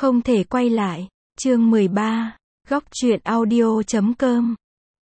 Không thể quay lại. Chương 13. Góc truyện audio.com.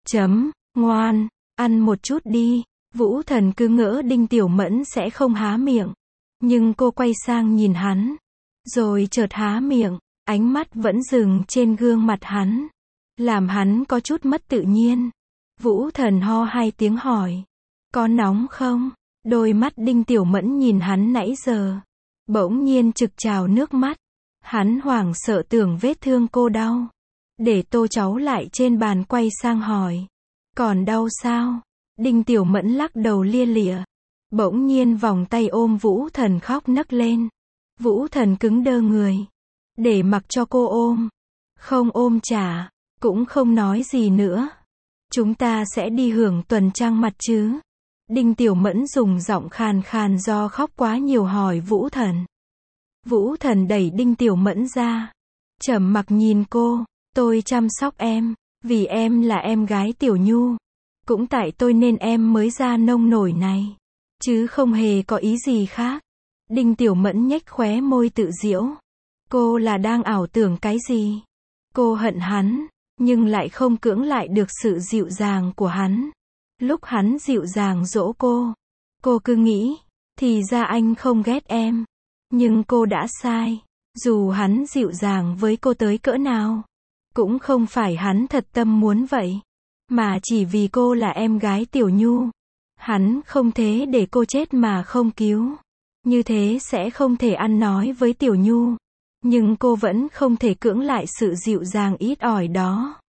Ngoan, ăn một chút đi. Vũ Thần cứ ngỡ Đinh Tiểu Mẫn sẽ không há miệng. Nhưng cô quay sang nhìn hắn. Rồi chợt há miệng, ánh mắt vẫn dừng trên gương mặt hắn. Làm hắn có chút mất tự nhiên. Vũ Thần ho hai tiếng hỏi. Có nóng không? Đôi mắt Đinh Tiểu Mẫn nhìn hắn nãy giờ. Bỗng nhiên trực trào nước mắt. Hắn hoảng sợ tưởng vết thương cô đau. Để tô cháu lại trên bàn quay sang hỏi. Còn đau sao? Đinh Tiểu Mẫn lắc đầu lia lịa. Bỗng nhiên vòng tay ôm Vũ Thần khóc nấc lên. Vũ Thần cứng đơ người. Để mặc cho cô ôm. Không ôm trả. Cũng không nói gì nữa. Chúng ta sẽ đi hưởng tuần trăng mật chứ? Đinh Tiểu Mẫn dùng giọng khàn khàn do khóc quá nhiều hỏi Vũ Thần. Vũ Thần đẩy Đinh Tiểu Mẫn ra. Trầm mặc nhìn cô. Tôi chăm sóc em. Vì em là em gái Tiểu Nhu. Cũng tại tôi nên em mới ra nông nổi này. Chứ không hề có ý gì khác. Đinh Tiểu Mẫn nhếch khóe môi tự giễu. Cô là đang ảo tưởng cái gì? Cô hận hắn, nhưng lại không cưỡng lại được sự dịu dàng của hắn. Lúc hắn dịu dàng dỗ cô cứ nghĩ, thì ra anh không ghét em. Nhưng cô đã sai. Dù hắn dịu dàng với cô tới cỡ nào, cũng không phải hắn thật tâm muốn vậy. Mà chỉ vì cô là em gái Tiểu Nhu. Hắn không thế để cô chết mà không cứu. Như thế sẽ không thể ăn nói với Tiểu Nhu. Nhưng cô vẫn không thể cưỡng lại sự dịu dàng ít ỏi đó.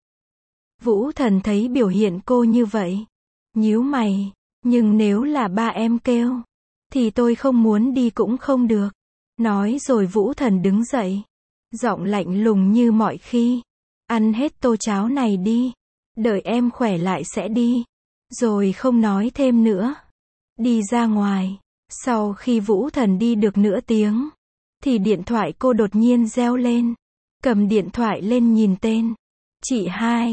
Vũ Thần thấy biểu hiện cô như vậy. Nhíu mày. Nhưng nếu là ba em kêu, thì tôi không muốn đi cũng không được. Nói rồi Vũ Thần đứng dậy. Giọng lạnh lùng như mọi khi. Ăn hết tô cháo này đi. Đợi em khỏe lại sẽ đi. Rồi không nói thêm nữa. Đi ra ngoài. Sau khi Vũ Thần đi được nửa tiếng, thì điện thoại cô đột nhiên reo lên. Cầm điện thoại lên nhìn tên. Chị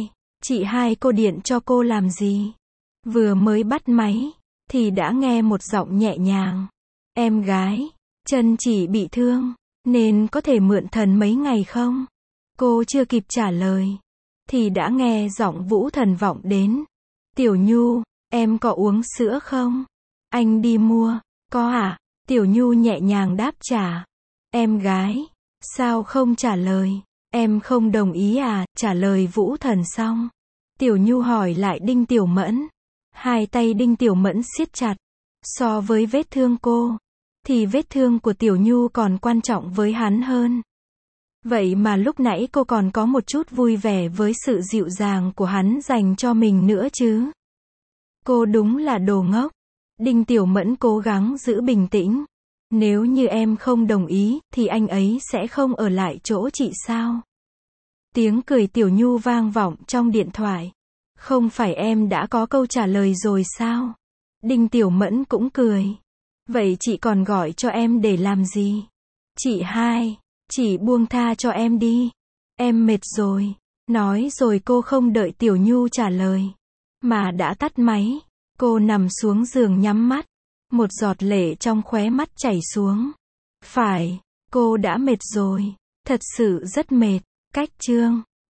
hai cô điện cho cô làm gì? Vừa mới bắt máy, thì đã nghe một giọng nhẹ nhàng. Em gái, chân chỉ bị thương, nên có thể mượn thần mấy ngày không? Cô chưa kịp trả lời, thì đã nghe giọng Vũ Thần vọng đến. Tiểu Nhu, em có uống sữa không? Anh đi mua. Có à? Tiểu Nhu nhẹ nhàng đáp trả. Em gái, sao không trả lời? Em không đồng ý à? Trả lời Vũ Thần xong, Tiểu Nhu hỏi lại Đinh Tiểu Mẫn. Hai tay Đinh Tiểu Mẫn siết chặt. So với vết thương cô, thì vết thương của Tiểu Nhu còn quan trọng với hắn hơn. Vậy mà lúc nãy cô còn có một chút vui vẻ với sự dịu dàng của hắn dành cho mình nữa chứ. Cô đúng là đồ ngốc. Đinh Tiểu Mẫn cố gắng giữ bình tĩnh. Nếu như em không đồng ý, thì anh ấy sẽ không ở lại chỗ chị sao? Tiếng cười Tiểu Nhu vang vọng trong điện thoại. Không phải em đã có câu trả lời rồi sao? Đinh Tiểu Mẫn cũng cười. Vậy chị còn gọi cho em để làm gì? Chị hai, chị buông tha cho em đi. Em mệt rồi. Nói rồi cô không đợi Tiểu Nhu trả lời, mà đã tắt máy. Cô nằm xuống giường nhắm mắt. Một giọt lệ trong khóe mắt chảy xuống. Phải, cô đã mệt rồi. Thật sự rất mệt. Cách chương